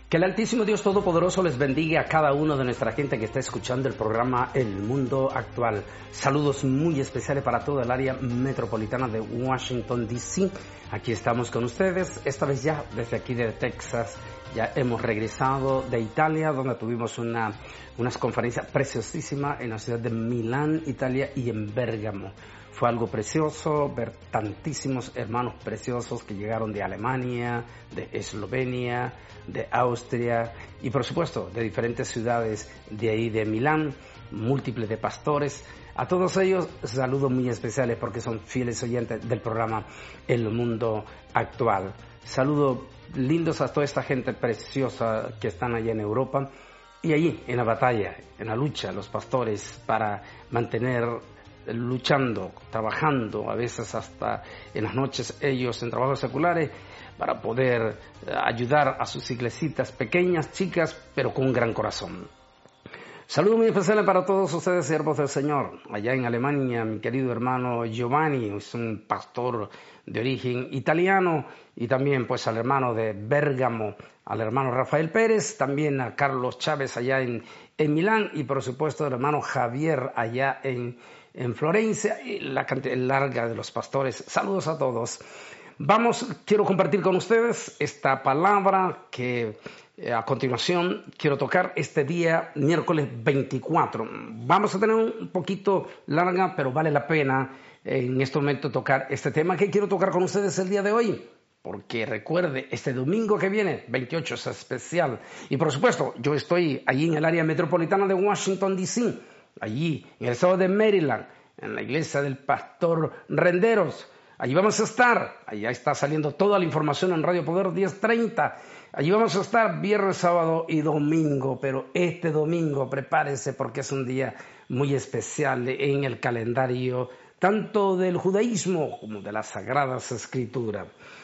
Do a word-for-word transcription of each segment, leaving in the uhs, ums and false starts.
Que el Altísimo Dios Todopoderoso les bendiga a cada uno de nuestra gente que está escuchando el programa El Mundo Actual. Saludos muy especiales para toda el área metropolitana de Washington, D C Aquí estamos con ustedes, esta vez ya desde aquí de Texas. Ya hemos regresado de Italia, donde tuvimos una unas conferencias preciosísimas en la ciudad de Milán, Italia, y en Bérgamo. Fue algo precioso ver tantísimos hermanos preciosos que llegaron de Alemania, de Eslovenia, de Austria y por supuesto de diferentes ciudades de ahí de Milán, múltiples de pastores. A todos ellos saludos muy especiales porque son fieles oyentes del programa El Mundo Actual. Saludos lindos a toda esta gente preciosa que están allá en Europa y allí en la batalla, en la lucha, los pastores para mantener luchando, trabajando, a veces hasta en las noches ellos en trabajos seculares para poder ayudar a sus iglesitas pequeñas, chicas, pero con un gran corazón. Saludos muy especiales para todos ustedes, siervos del Señor. Allá en Alemania, mi querido hermano Giovanni, es un pastor de origen italiano, y también pues al hermano de Bérgamo, al hermano Rafael Pérez, también a Carlos Chávez allá en, en Milán, y por supuesto al hermano Javier allá en, en Florencia, y la cantidad larga de los pastores. Saludos a todos. Vamos, quiero compartir con ustedes esta palabra que eh, a continuación quiero tocar este día, miércoles veinticuatro. Vamos a tener un poquito larga, pero vale la pena eh, en este momento tocar este tema que quiero tocar con ustedes el día de hoy. Porque recuerde, este domingo que viene, veintiocho, es especial. Y por supuesto, yo estoy allí en el área metropolitana de Washington, D C, allí en el estado de Maryland, en la iglesia del pastor Renderos. Allí vamos a estar, allá está saliendo toda la información en Radio Poder diez treinta. Allí vamos a estar viernes, sábado y domingo, pero este domingo prepárese porque es un día muy especial en el calendario, tanto del judaísmo como de las Sagradas Escrituras.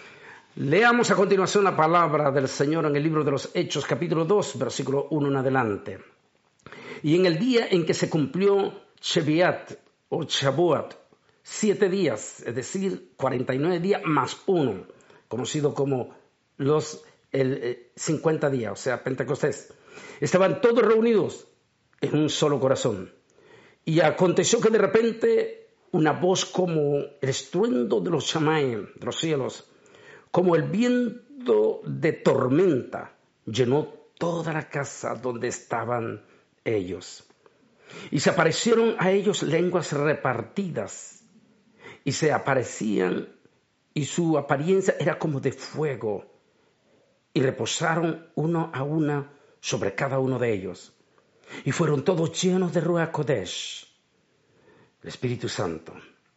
Leamos a continuación la palabra del Señor en el libro de los Hechos, capítulo dos, versículo uno en adelante. Y en el día en que se cumplió Sheviat o Shavuot, siete días, es decir, cuarenta y nueve días más uno, conocido como los el, eh, cincuenta días, o sea, Pentecostés. Estaban todos reunidos en un solo corazón. Y aconteció que de repente una voz como el estruendo de los Shamaim, de los cielos, como el viento de tormenta, llenó toda la casa donde estaban ellos. Y se aparecieron a ellos lenguas repartidas, y se aparecían, y su apariencia era como de fuego, y reposaron uno a una sobre cada uno de ellos. Y fueron todos llenos de Ruach Kodesh, el Espíritu Santo.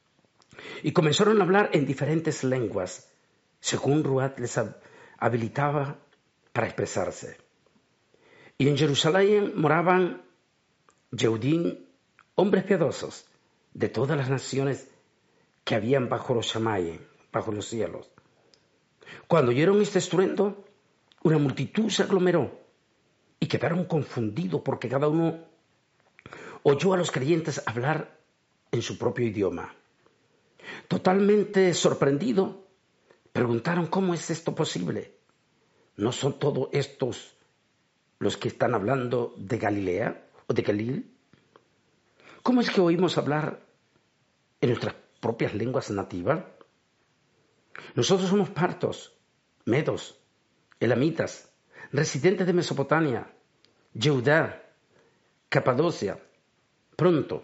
Y comenzaron a hablar en diferentes lenguas, según Ruach les habilitaba para expresarse. Y en Jerusalén moraban Yehudim, hombres piadosos, de todas las naciones que habían bajo los Shamayim, bajo los cielos. Cuando oyeron este estruendo, una multitud se aglomeró y quedaron confundidos porque cada uno oyó a los creyentes hablar en su propio idioma. Totalmente sorprendido, preguntaron: ¿cómo es esto posible? ¿No son todos estos los que están hablando de Galilea o de Galil? ¿Cómo es que oímos hablar en nuestras propias lenguas nativas? Nosotros somos partos, medos, elamitas, residentes de Mesopotamia, Judá, Capadocia, Pronto,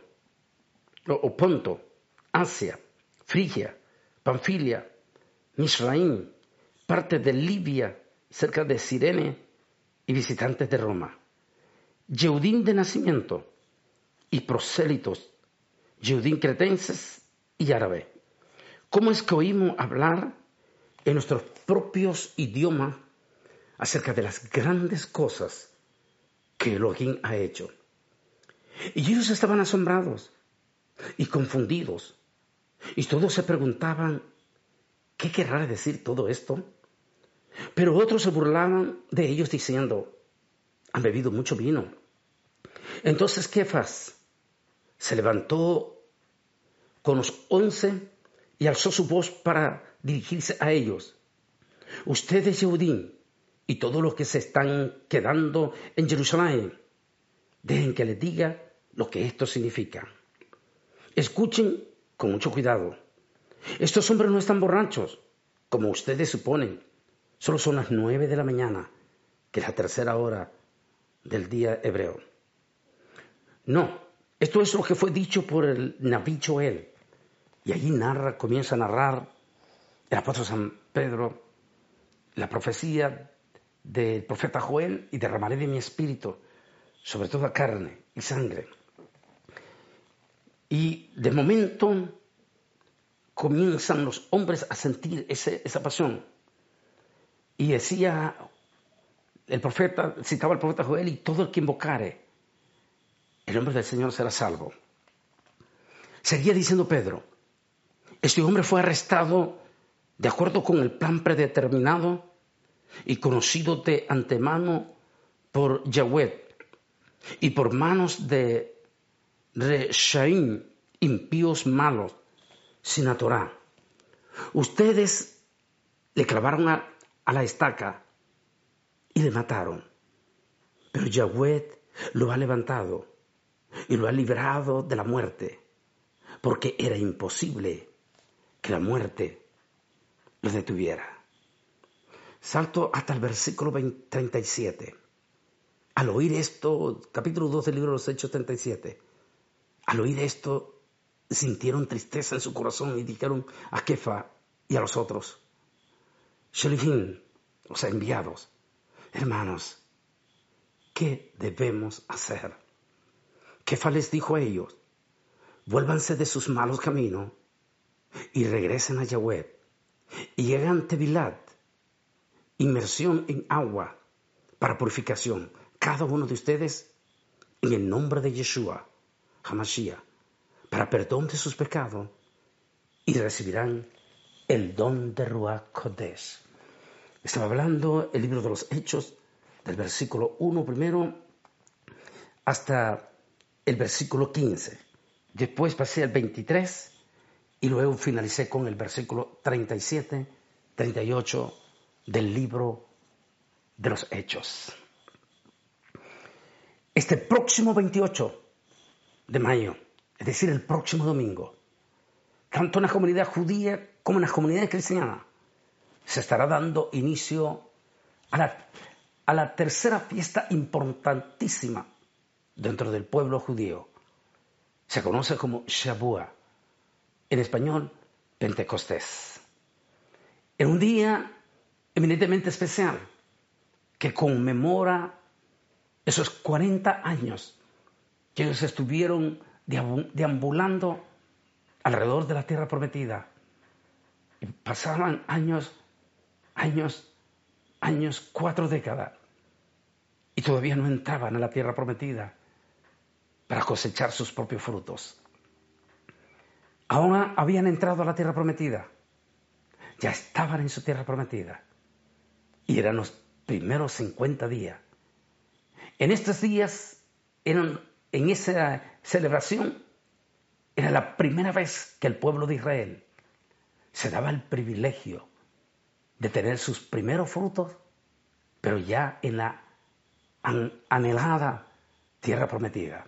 o Ponto, Asia, Frigia, Panfilia, Misraim, parte de Libia, cerca de Cirene, y visitantes de Roma. Yehudim de nacimiento y prosélitos, Yehudim cretenses y árabe. ¿Cómo es que oímos hablar en nuestros propios idiomas acerca de las grandes cosas que Elohim ha hecho? Y ellos estaban asombrados y confundidos, y todos se preguntaban: ¿qué querrá decir todo esto? Pero otros se burlaban de ellos diciendo: han bebido mucho vino. Entonces Kefas se levantó con los once y alzó su voz para dirigirse a ellos: ustedes, Yehudim, y todos los que se están quedando en Jerusalén, dejen que les diga lo que esto significa. Escuchen con mucho cuidado. Estos hombres no están borrachos, como ustedes suponen. Solo son las nueve de la mañana, que es la tercera hora del día hebreo. No, esto es lo que fue dicho por el Nabí Joel. Y allí narra, comienza a narrar el apóstol San Pedro la profecía del profeta Joel: y derramaré de mi espíritu sobre toda carne y sangre. Y de momento comienzan los hombres a sentir ese, esa pasión. Y decía el profeta, citaba al profeta Joel: y todo el que invocare el nombre del Señor será salvo. Seguía diciendo Pedro: este hombre fue arrestado de acuerdo con el plan predeterminado y conocido de antemano por Yahweh y por manos de Reshaim, impíos malos, sin la Torá. Ustedes le clavaron a, a la estaca y le mataron, pero Yahweh lo ha levantado y lo ha librado de la muerte, porque era imposible que la muerte lo detuviera. Salto hasta el versículo treinta y siete. Al oír esto, capítulo dos del libro de los Hechos treinta y siete, al oír esto, sintieron tristeza en su corazón y dijeron a Kefa y a los otros: Shelifim, o sea, enviados, hermanos, ¿qué debemos hacer? Kefa les dijo a ellos: vuélvanse de sus malos caminos y regresen a Yahweh y llegan a Tevilat, inmersión en agua para purificación, cada uno de ustedes en el nombre de Yeshua HaMashiach, para perdón de sus pecados, y recibirán el don de Ruach Kodesh. Estaba hablando el libro de los Hechos, del versículo uno primero hasta el versículo quince. Después pasé al veintitrés y luego finalicé con el versículo treinta y siete, treinta y ocho del libro de los Hechos. Este próximo veintiocho de mayo, es decir, el próximo domingo, tanto en la comunidad judía como en la comunidad cristiana, se estará dando inicio a la, a la tercera fiesta importantísima dentro del pueblo judío. Se conoce como Shavuot, en español, Pentecostés. En un día eminentemente especial que conmemora esos cuarenta años que ellos estuvieron deambulando alrededor de la tierra prometida. Y pasaban años, años, años, cuatro décadas, y todavía no entraban a la tierra prometida para cosechar sus propios frutos. Ahora habían entrado a la tierra prometida, ya estaban en su tierra prometida, y eran los primeros cincuenta días. En estos días, eran, en esa celebración, era la primera vez que el pueblo de Israel se daba el privilegio de tener sus primeros frutos, pero ya en la an- anhelada tierra prometida.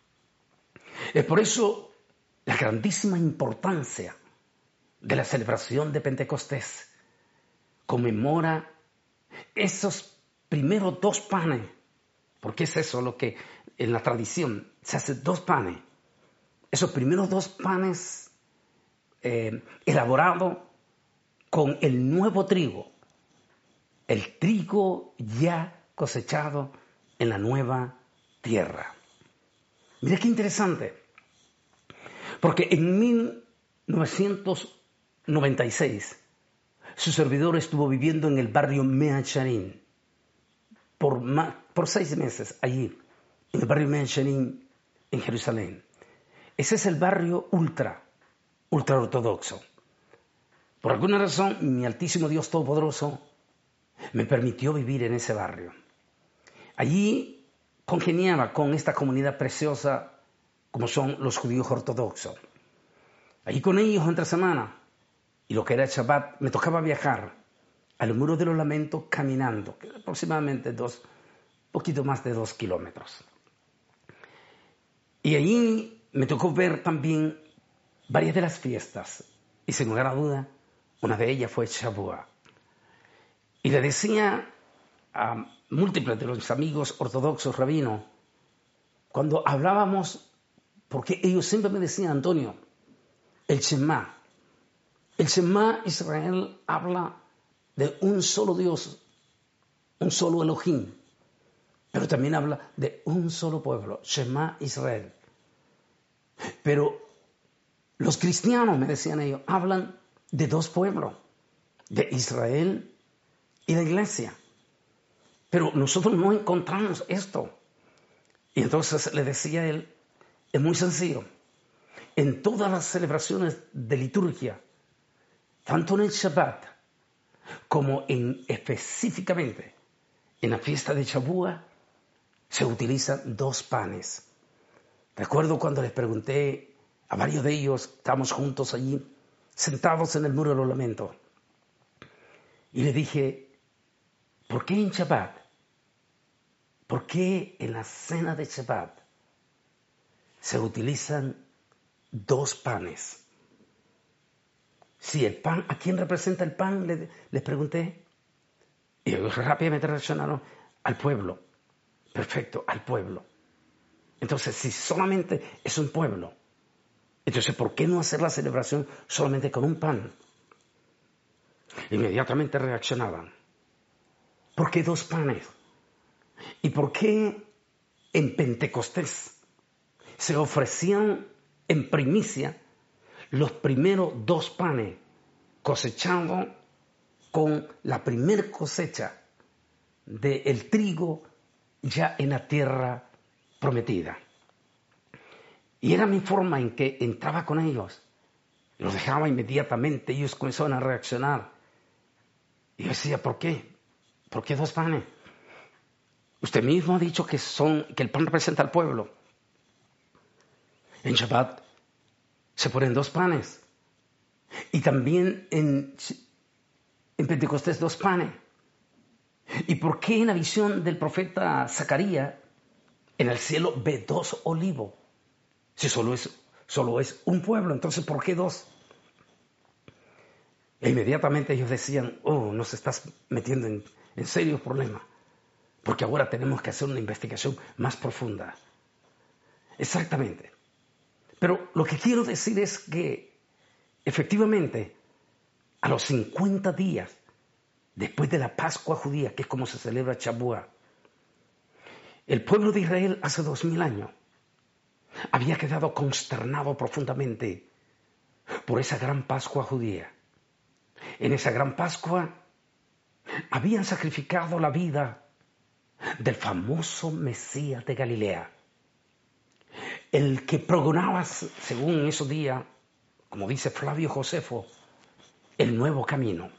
Es por eso la grandísima importancia de la celebración de Pentecostés. Conmemora esos primeros dos panes, porque es eso lo que en la tradición se hace: dos panes. Esos primeros dos panes eh, elaborados con el nuevo trigo, el trigo ya cosechado en la nueva tierra. Mira qué interesante, porque en mil novecientos noventa y seis su servidor estuvo viviendo en el barrio Mea Shearim por, por seis meses allí, en el barrio Mea Shearim en Jerusalén. Ese es el barrio ultra, ultra ortodoxo. Por alguna razón, mi altísimo Dios Todopoderoso me permitió vivir en ese barrio. Allí congeniaba con esta comunidad preciosa como son los judíos ortodoxos. Allí con ellos entre semana, y lo que era el Shabbat, me tocaba viajar al Muro de los Lamentos caminando, que aproximadamente dos, poquito más de dos kilómetros. Y ahí me tocó ver también varias de las fiestas, y sin lugar a duda, una de ellas fue Shavuot. Y le decía a múltiples de los amigos ortodoxos rabinos, cuando hablábamos, porque ellos siempre me decían, Antonio, el Shema, el Shema Israel habla de un solo Dios, un solo Elohim, pero también habla de un solo pueblo, Shema Israel. Pero los cristianos, me decían ellos, hablan de dos pueblos, de Israel y la iglesia. Pero nosotros no encontramos esto. Y entonces le decía a él, es muy sencillo. En todas las celebraciones de liturgia, tanto en el Shabbat como en específicamente en la fiesta de Shavuot, se utilizan dos panes. Recuerdo cuando les pregunté a varios de ellos, estábamos juntos allí, sentados en el Muro de los Lamentos, y le dije, ¿por qué en Shabbat? ¿Por qué en la cena de Shabbat se utilizan dos panes? Si el pan, ¿a quién representa el pan? Les, les pregunté. Y ellos rápidamente reaccionaron al pueblo. Perfecto, al pueblo. Entonces, si solamente es un pueblo, entonces, ¿por qué no hacer la celebración solamente con un pan? Inmediatamente reaccionaban. ¿Por qué dos panes? ¿Y por qué en Pentecostés se ofrecían en primicia los primeros dos panes cosechados con la primer cosecha del trigo ya en la tierra prometida? Y era mi forma en que entraba con ellos. Los dejaba inmediatamente, ellos comenzaban a reaccionar. Y yo decía, ¿por qué? ¿Por qué dos panes? Usted mismo ha dicho que, son, que el pan representa al pueblo. En Shabbat se ponen dos panes. Y también en, en Pentecostés dos panes. ¿Y por qué en la visión del profeta Zacarías en el cielo ve dos olivos? Si solo es, solo es un pueblo, entonces ¿por qué dos? E inmediatamente ellos decían, oh, nos estás metiendo en, en serios problemas, porque ahora tenemos que hacer una investigación más profunda. Exactamente. Pero lo que quiero decir es que, efectivamente, a los cincuenta días después de la Pascua judía, que es como se celebra Shavuot, el pueblo de Israel hace dos mil años había quedado consternado profundamente por esa gran Pascua judía. En esa gran Pascua habían sacrificado la vida del famoso Mesías de Galilea, el que pregonaba, según esos días, como dice Flavio Josefo, el nuevo camino.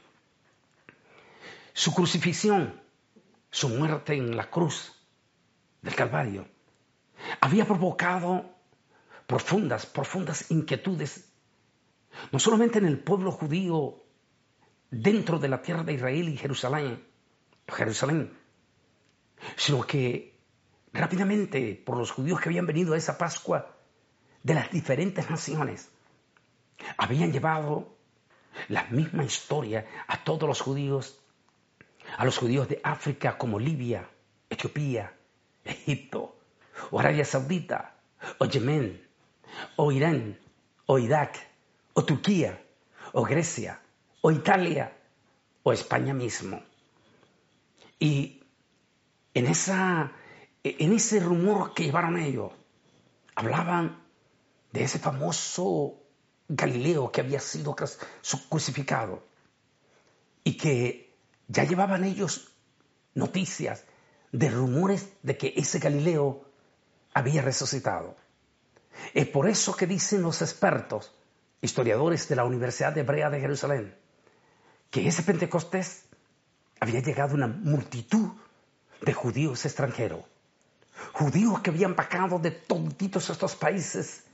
Su crucifixión, su muerte en la cruz del Calvario, había provocado profundas, profundas inquietudes, no solamente en el pueblo judío dentro de la tierra de Israel y Jerusalén, Jerusalén, sino que rápidamente por los judíos que habían venido a esa Pascua de las diferentes naciones, habían llevado la misma historia a todos los judíos, a los judíos de África como Libia, Etiopía, Egipto, o Arabia Saudita, o Yemen, o Irán, o Irak, o Turquía, o Grecia, o Italia, o España mismo. Y en, esa, en ese rumor que llevaron ellos, hablaban de ese famoso Galileo que había sido crucificado y que ya llevaban ellos noticias de rumores de que ese Galileo había resucitado. Es por eso que dicen los expertos, historiadores de la Universidad Hebrea de Jerusalén, que ese Pentecostés había llegado una multitud de judíos extranjeros, judíos que habían bajado de todos estos países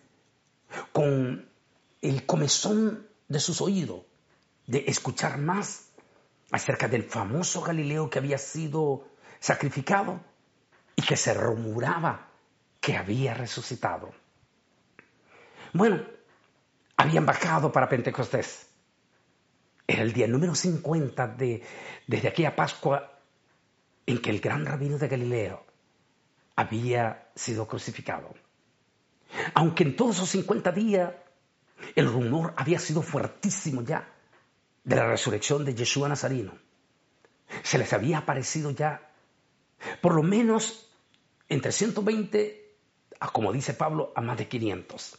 con el comezón de sus oídos, de escuchar más acerca del famoso Galileo que había sido sacrificado y que se rumoraba que había resucitado. Bueno, habían bajado para Pentecostés. Era el día número cincuenta de, desde aquella Pascua en que el gran rabino de Galileo había sido crucificado. Aunque en todos esos cincuenta días el rumor había sido fuertísimo ya de la resurrección de Yeshua Nazareno. Se les había aparecido ya por lo menos entre ciento veinte a, como dice Pablo, a más de quinientos.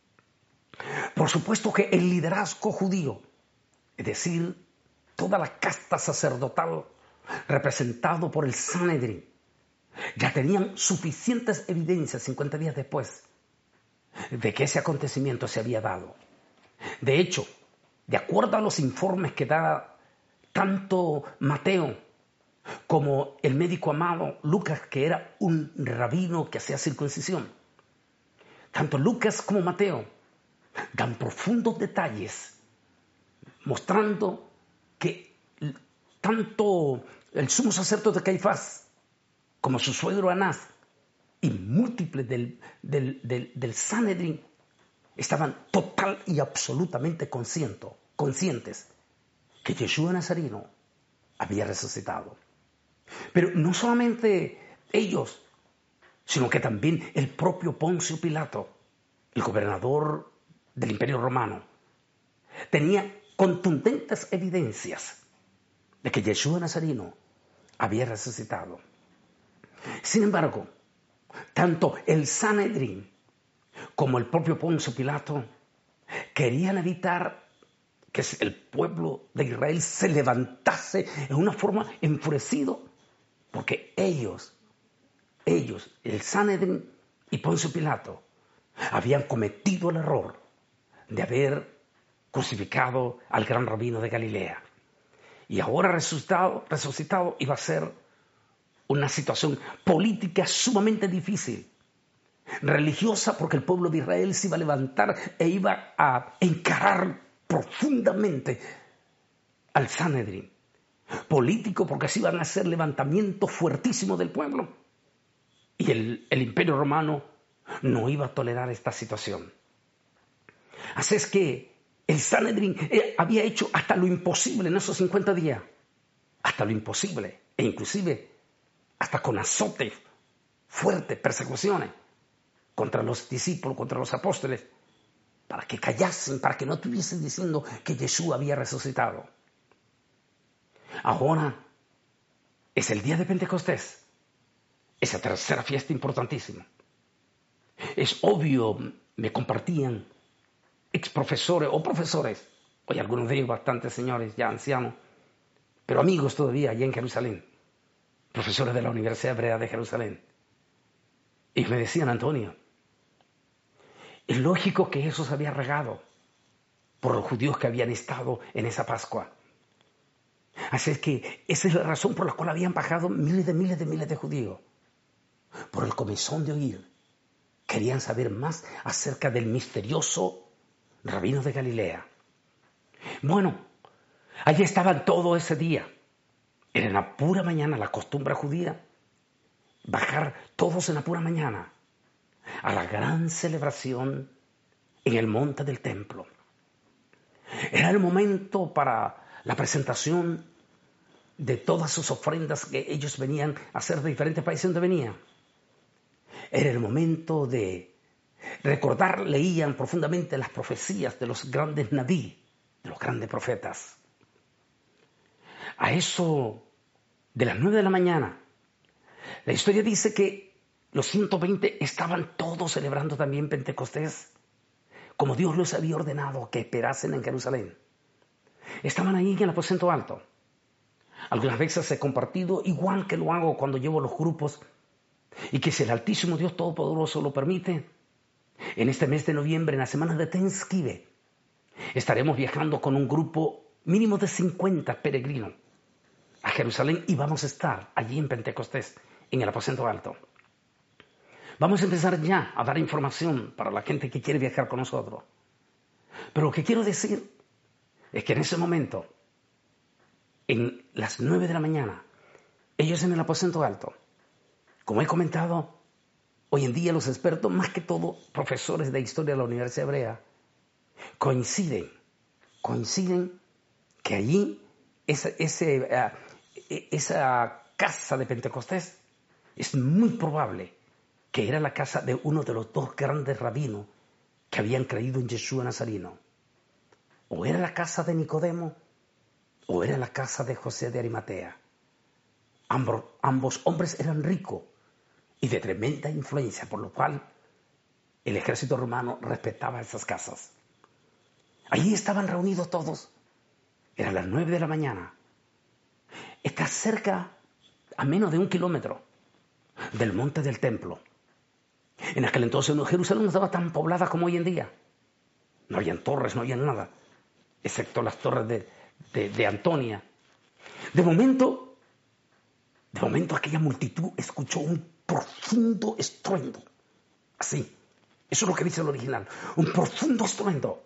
Por supuesto que el liderazgo judío, es decir, toda la casta sacerdotal representado por el Sanedrín, ya tenían suficientes evidencias cincuenta días después de que ese acontecimiento se había dado. De hecho, de acuerdo a los informes que da tanto Mateo como el médico amado Lucas, que era un rabino que hacía circuncisión, tanto Lucas como Mateo dan profundos detalles mostrando que tanto el sumo sacerdote de Caifás como su suegro Anás y múltiples del, del, del, del Sanedrín estaban total y absolutamente conscientes, conscientes que Yeshua Nazareno había resucitado. Pero no solamente ellos, sino que también el propio Poncio Pilato, el gobernador del Imperio Romano, tenía contundentes evidencias de que Yeshua Nazareno había resucitado. Sin embargo, tanto el Sanedrín como el propio Poncio Pilato querían evitar que el pueblo de Israel se levantase en una forma enfurecido, porque ellos, ellos, el Sanedrín y Poncio Pilato, habían cometido el error de haber crucificado al gran rabino de Galilea. Y ahora resucitado, resucitado iba a ser una situación política sumamente difícil, religiosa, porque el pueblo de Israel se iba a levantar e iba a encarar profundamente al Sanedrín. Político, porque se iban a hacer levantamientos fuertísimos del pueblo. Y el, el Imperio Romano no iba a tolerar esta situación. Así es que el Sanedrín eh, había hecho hasta lo imposible en esos cincuenta días. Hasta lo imposible. E inclusive hasta con azotes fuertes, persecuciones contra los discípulos, contra los apóstoles, para que callasen, para que no estuviesen diciendo que Jesús había resucitado. Ahora es el día de Pentecostés, esa tercera fiesta importantísima. Es obvio, me compartían ex profesores o profesores, hoy algunos de ellos bastantes señores ya ancianos, pero amigos todavía allá en Jerusalén, profesores de la Universidad Hebrea de Jerusalén. Y me decían, Antonio, es lógico que eso se había regado por los judíos que habían estado en esa Pascua. Así es que esa es la razón por la cual habían bajado miles de miles de miles de judíos. Por el comezón de oír. Querían saber más acerca del misterioso rabino de Galilea. Bueno, allí estaban todo ese día. Era en la pura mañana, la costumbre judía, bajar todos en la pura mañana a la gran celebración en el monte del templo. Era el momento para la presentación de todas sus ofrendas que ellos venían a hacer de diferentes países donde venían. Era el momento de recordar, leían profundamente las profecías de los grandes nabí, de los grandes profetas. A eso de las nueve de la mañana, la historia dice que los ciento veinte estaban todos celebrando también Pentecostés, como Dios los había ordenado que esperasen en Jerusalén. Estaban ahí en el aposento alto. Algunas veces he compartido, igual que lo hago cuando llevo los grupos, y que si el Altísimo Dios Todopoderoso lo permite, en este mes de noviembre, en la semana de Thanksgiving, estaremos viajando con un grupo mínimo de cincuenta peregrinos a Jerusalén y vamos a estar allí en Pentecostés, en el aposento alto. Vamos a empezar ya a dar información para la gente que quiere viajar con nosotros. Pero lo que quiero decir es que en ese momento, en las nueve de la mañana, ellos en el aposento alto. Como he comentado, hoy en día los expertos, más que todo profesores de historia de la Universidad Hebrea, coinciden, coinciden que allí esa, ese, uh, esa casa de Pentecostés es muy probable que era la casa de uno de los dos grandes rabinos que habían creído en Yeshua Nazareno. O era la casa de Nicodemo, o era la casa de José de Arimatea. Ambos, ambos hombres eran ricos y de tremenda influencia, por lo cual el ejército romano respetaba esas casas. Allí estaban reunidos todos. Eran las nueve de la mañana. Está cerca, a menos de un kilómetro, del monte del templo. En aquel entonces Jerusalén no estaba tan poblada como hoy en día. No habían torres, no había nada, excepto las torres de, de, de Antonia. De momento, de momento aquella multitud escuchó un profundo estruendo. Así, eso es lo que dice el original, un profundo estruendo.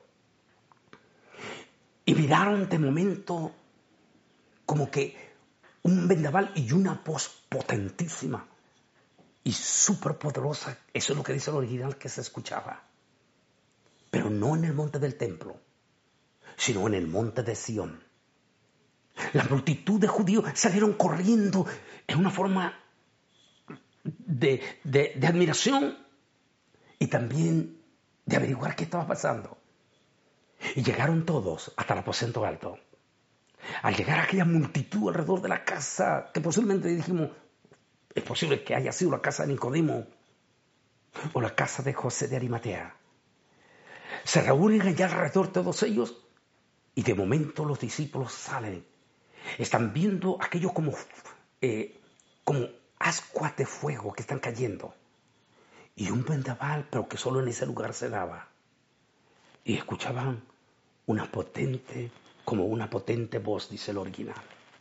Y miraron de momento como que un vendaval y una voz potentísima y súper poderosa, eso es lo que dice el original, que se escuchaba. Pero no en el monte del templo, sino en el monte de Sión. La multitud de judíos salieron corriendo en una forma de, de, de admiración y también de averiguar qué estaba pasando. Y llegaron todos hasta el aposento alto. Al llegar a aquella multitud alrededor de la casa, que posiblemente dijimos, es posible que haya sido la casa de Nicodemo o la casa de José de Arimatea. Se reúnen allá alrededor todos ellos y de momento los discípulos salen. Están viendo aquello como, eh, como ascuas de fuego que están cayendo. Y un vendaval, pero que solo en ese lugar se daba. Y escuchaban una potente, como una potente voz, dice el original.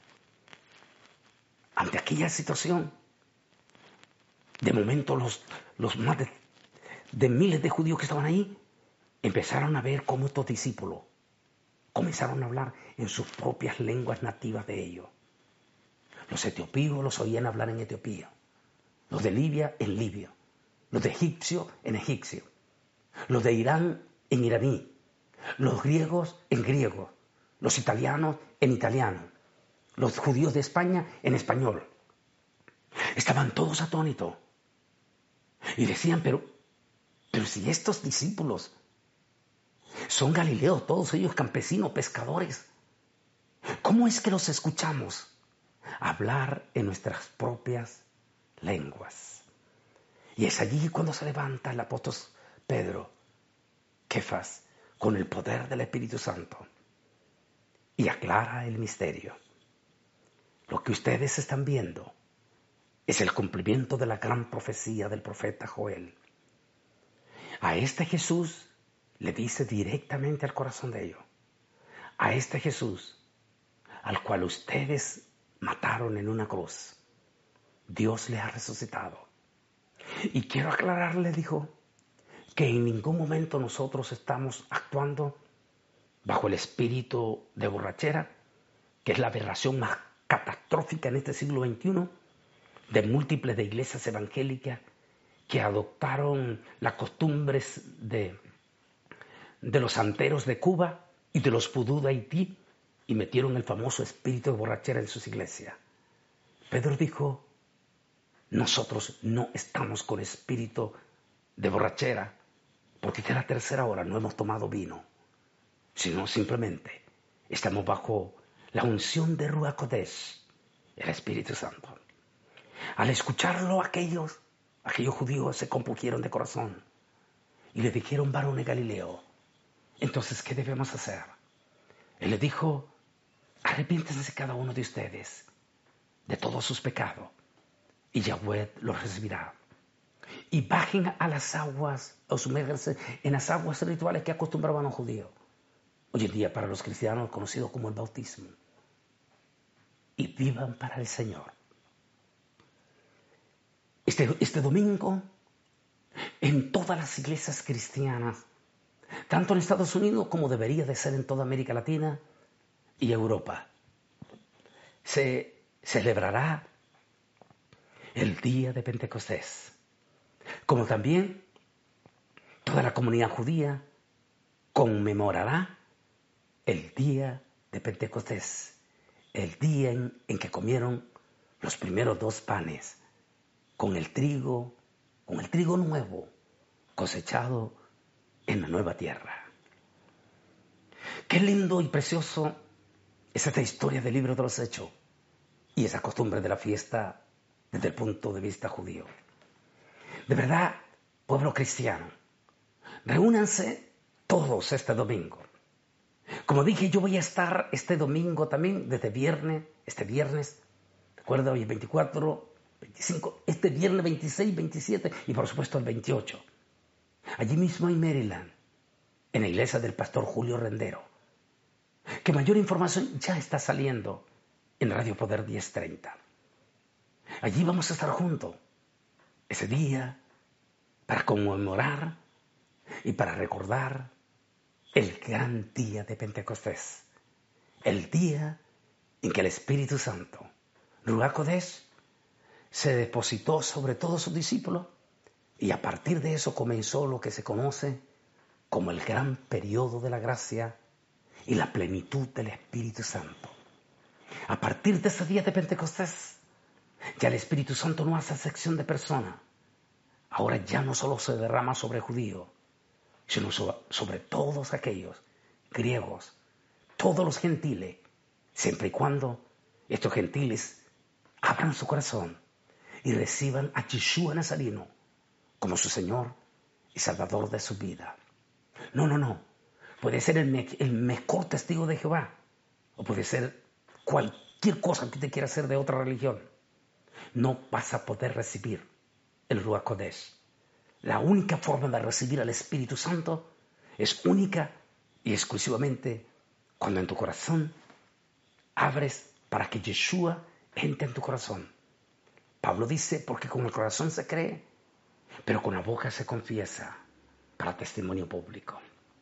Ante aquella situación, de momento los, los más de, de miles de judíos que estaban ahí empezaron a ver cómo estos discípulos comenzaron a hablar en sus propias lenguas nativas de ellos. Los etiopíos los oían hablar en etiopía, los de Libia en libio, los de egipcio en egipcio, los de Irán en iraní, los griegos en griego, los italianos en italiano, los judíos de España en español. Estaban todos atónitos y decían, pero, pero si estos discípulos son galileos, todos ellos campesinos, pescadores, ¿cómo es que los escuchamos hablar en nuestras propias lenguas? Y es allí cuando se levanta el apóstol Pedro, Kefas, con el poder del Espíritu Santo y aclara el misterio. Lo que ustedes están viendo es el cumplimiento de la gran profecía del profeta Joel. A este Jesús le dice directamente al corazón de ellos, a este Jesús al cual ustedes mataron en una cruz, Dios le ha resucitado. Y quiero aclararle, dijo, que en ningún momento nosotros estamos actuando bajo el espíritu de borrachera, que es la aberración más catastrófica en este siglo veintiuno, de múltiples de iglesias evangélicas que adoptaron las costumbres de, de los santeros de Cuba y de los vudú de Haití y metieron el famoso espíritu de borrachera en sus iglesias. Pedro dijo, nosotros no estamos con espíritu de borrachera porque ya es la tercera hora, no hemos tomado vino, sino simplemente estamos bajo la unción de Ruach Kodesh, el Espíritu Santo. Al escucharlo, aquellos, aquellos judíos se compungieron de corazón y le dijeron, varones Galileo, entonces, ¿qué debemos hacer? Él le dijo, arrepiéntense cada uno de ustedes de todos sus pecados y Yahweh los recibirá. Y bajen a las aguas, o sumérjanse en las aguas rituales que acostumbraban los judíos. Hoy en día para los cristianos conocido como el bautismo. Y vivan para el Señor. Este, este domingo, en todas las iglesias cristianas, tanto en Estados Unidos como debería de ser en toda América Latina y Europa, se celebrará el día de Pentecostés, como también toda la comunidad judía conmemorará el día de Pentecostés, el día en, en que comieron los primeros dos panes con el trigo, con el trigo nuevo cosechado en la nueva tierra. Qué lindo y precioso es esta historia del libro de los Hechos y esa costumbre de la fiesta desde el punto de vista judío. De verdad, pueblo cristiano, reúnanse todos este domingo. Como dije, yo voy a estar este domingo también, desde viernes, este viernes, recuerda, hoy es veinticuatro, veinticinco, este viernes veintiséis, veintisiete y por supuesto el veintiocho. Allí mismo en Maryland, en la iglesia del pastor Julio Rendero, que mayor información ya está saliendo en Radio Poder diez treinta. Allí vamos a estar juntos ese día para conmemorar y para recordar el gran día de Pentecostés, el día en que el Espíritu Santo, Ruach Kodesh, se depositó sobre todos sus discípulos y a partir de eso comenzó lo que se conoce como el gran periodo de la gracia y la plenitud del Espíritu Santo. A partir de ese día de Pentecostés, ya el Espíritu Santo no hace excepción de persona. Ahora ya no solo se derrama sobre judíos, sino sobre todos aquellos griegos, todos los gentiles, siempre y cuando estos gentiles abran su corazón y reciban a Yeshua Nazareno como su Señor y Salvador de su vida. No, no, no. Puede ser el, me- el mejor testigo de Jehová, o puede ser cualquier cosa que te quiera hacer de otra religión. No vas a poder recibir el Ruach Kodesh. La única forma de recibir al Espíritu Santo es única y exclusivamente cuando en tu corazón abres para que Yeshua entre en tu corazón. Pablo dice, porque con el corazón se cree, pero con la boca se confiesa para testimonio público.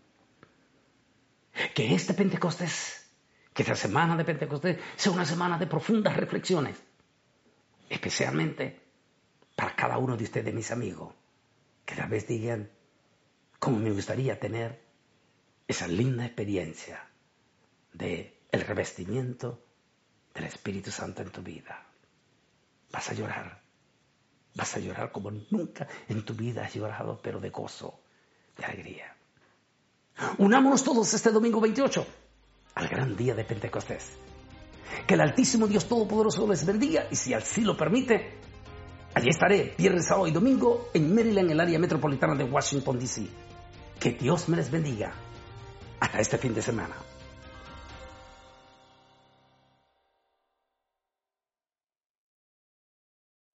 Que este Pentecostés, que esta semana de Pentecostés sea una semana de profundas reflexiones, especialmente para cada uno de ustedes, mis amigos, que tal vez digan, cómo me gustaría tener esa linda experiencia de el revestimiento del Espíritu Santo en tu vida. Vas a llorar, vas a llorar como nunca en tu vida has llorado, pero de gozo, de alegría. Unámonos todos este domingo veintiocho al gran día de Pentecostés. Que el Altísimo Dios Todopoderoso les bendiga y si así lo permite, allí estaré viernes, sábado y domingo en Maryland, en el área metropolitana de Washington, D C. Que Dios me les bendiga. Hasta este fin de semana.